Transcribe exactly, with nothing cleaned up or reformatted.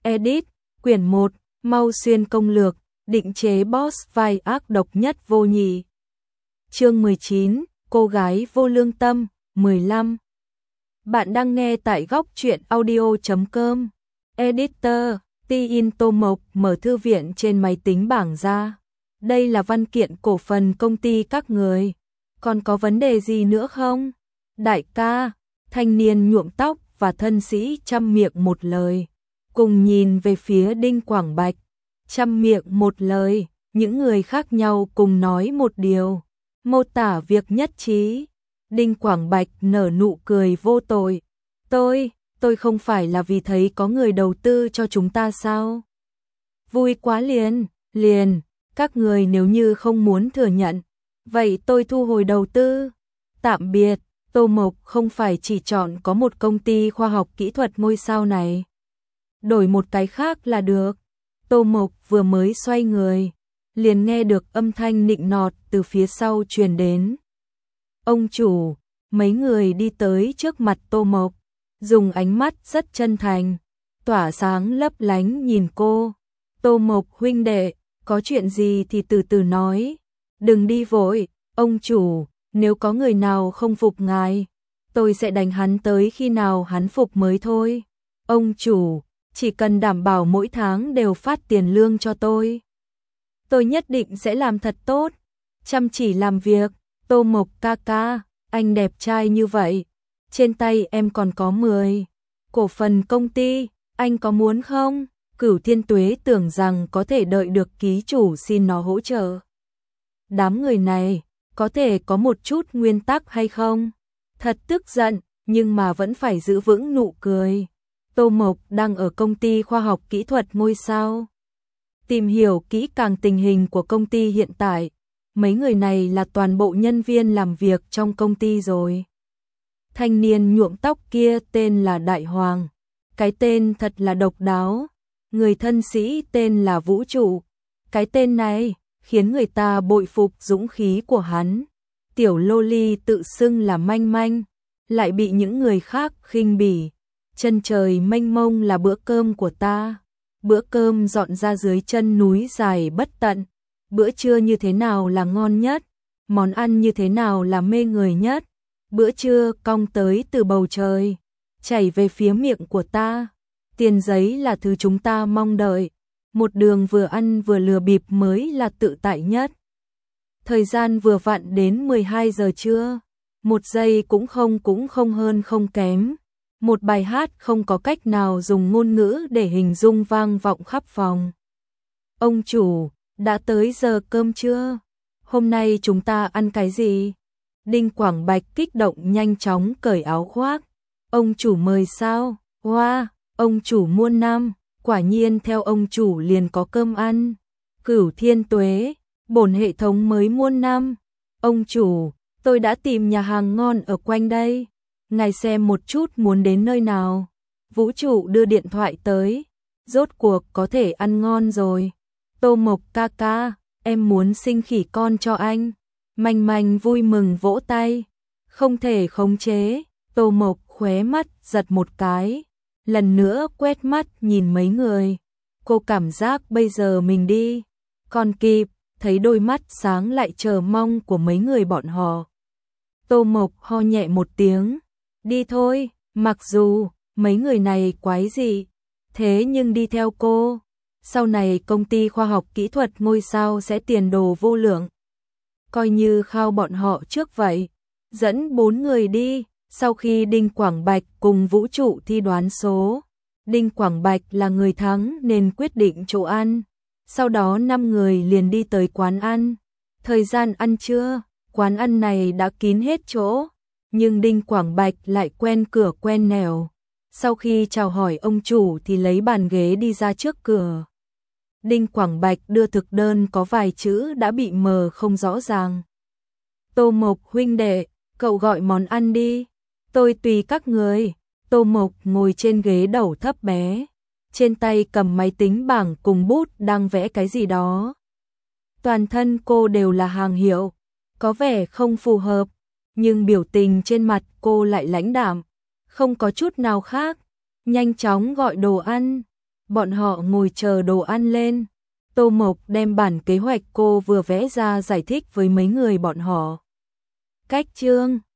Edit, quyển một, Mau Xuyên công lược, định chế boss vai ác độc nhất vô nhị. Chương mười chín, cô gái vô lương tâm, mười lăm. Bạn đang nghe tại góc truyện audio chấm com. Editor, Ti-in Tô Mộc mở thư viện trên máy tính bảng ra. Đây là văn kiện cổ phần công ty các người. Còn có vấn đề gì nữa không? Đại ca, thanh niên nhuộm tóc và thân sĩ chăm miệng một lời. Cùng nhìn về phía Đinh Quảng Bạch. Chăm miệng một lời, những người khác nhau cùng nói một điều. Mô tả việc nhất trí. Đinh Quảng Bạch nở nụ cười vô tội. Tôi, tôi không phải là vì thấy có người đầu tư cho chúng ta sao? Vui quá liền, liền, các người nếu như không muốn thừa nhận, vậy tôi thu hồi đầu tư. Tạm biệt, Tô Mộc không phải chỉ chọn có một công ty khoa học kỹ thuật ngôi sao này. Đổi một cái khác là được. Tô Mộc vừa mới xoay người, liền nghe được âm thanh nịnh nọt từ phía sau truyền đến. Ông chủ, mấy người đi tới trước mặt Tô Mộc, dùng ánh mắt rất chân thành, tỏa sáng lấp lánh nhìn cô. Tô Mộc huynh đệ, có chuyện gì thì từ từ nói, đừng đi vội, ông chủ, nếu có người nào không phục ngài, tôi sẽ đánh hắn tới khi nào hắn phục mới thôi. Ông chủ, chỉ cần đảm bảo mỗi tháng đều phát tiền lương cho tôi, tôi nhất định sẽ làm thật tốt, chăm chỉ làm việc. Tô Mộc ca ca, anh đẹp trai như vậy, trên tay em còn có mười cổ phần công ty, anh có muốn không? Cửu Thiên Tuế tưởng rằng có thể đợi được ký chủ xin nó hỗ trợ. Đám người này, có thể có một chút nguyên tắc hay không? Thật tức giận, nhưng mà vẫn phải giữ vững nụ cười. Tô Mộc đang ở công ty khoa học kỹ thuật ngôi sao. Tìm hiểu kỹ càng tình hình của công ty hiện tại. Mấy người này là toàn bộ nhân viên làm việc trong công ty rồi. Thanh niên nhuộm tóc kia tên là Đại Hoàng. Cái tên thật là độc đáo. Người thân sĩ tên là Vũ Trụ. Cái tên này khiến người ta bội phục dũng khí của hắn. Tiểu loli tự xưng là manh manh, lại bị những người khác khinh bỉ. Chân trời mênh mông là bữa cơm của ta. Bữa cơm dọn ra dưới chân núi dài bất tận. Bữa trưa như thế nào là ngon nhất? Món ăn như thế nào là mê người nhất? Bữa trưa cong tới từ bầu trời, chảy về phía miệng của ta. Tiền giấy là thứ chúng ta mong đợi. Một đường vừa ăn vừa lừa bịp mới là tự tại nhất. Thời gian vừa vặn đến mười hai giờ trưa. Một giây cũng không cũng không hơn không kém. Một bài hát không có cách nào dùng ngôn ngữ để hình dung vang vọng khắp phòng. Ông chủ, đã tới giờ cơm chưa? Hôm nay chúng ta ăn cái gì? Đinh Quảng Bạch kích động nhanh chóng cởi áo khoác. Ông chủ mời sao? Wow, ông chủ muôn năm, quả nhiên theo ông chủ liền có cơm ăn. Cửu Thiên Tuế, bổn hệ thống mới muôn năm. Ông chủ, tôi đã tìm nhà hàng ngon ở quanh đây. Ngài xem một chút muốn đến nơi nào. Vũ Trụ đưa điện thoại tới. Rốt cuộc có thể ăn ngon rồi. Tô Mộc ca ca, em muốn sinh khỉ con cho anh. Manh manh vui mừng vỗ tay. Không thể khống chế. Tô Mộc khóe mắt giật một cái. Lần nữa quét mắt nhìn mấy người. Cô cảm giác bây giờ mình đi còn kịp. Thấy đôi mắt sáng lại chờ mong của mấy người bọn họ. Tô Mộc ho nhẹ một tiếng. Đi thôi, mặc dù mấy người này quái dị, thế nhưng đi theo cô. Sau này công ty khoa học kỹ thuật ngôi sao sẽ tiền đồ vô lượng. Coi như khao bọn họ trước vậy. Dẫn bốn người đi. Sau khi Đinh Quảng Bạch cùng Vũ Trụ thi đoán số, Đinh Quảng Bạch là người thắng nên quyết định chỗ ăn. Sau đó năm người liền đi tới quán ăn. Thời gian ăn trưa, quán ăn này đã kín hết chỗ. Nhưng Đinh Quảng Bạch lại quen cửa quen nẻo. Sau khi chào hỏi ông chủ thì lấy bàn ghế đi ra trước cửa. Đinh Quảng Bạch đưa thực đơn có vài chữ đã bị mờ không rõ ràng. Tô Mộc huynh đệ, cậu gọi món ăn đi. Tôi tùy các người. Tô Mộc ngồi trên ghế đầu thấp bé. Trên tay cầm máy tính bảng cùng bút đang vẽ cái gì đó. Toàn thân cô đều là hàng hiệu. Có vẻ không phù hợp. Nhưng biểu tình trên mặt cô lại lãnh đạm. Không có chút nào khác. Nhanh chóng gọi đồ ăn. Bọn họ ngồi chờ đồ ăn lên. Tô Mộc đem bản kế hoạch cô vừa vẽ ra giải thích với mấy người bọn họ. Cách chương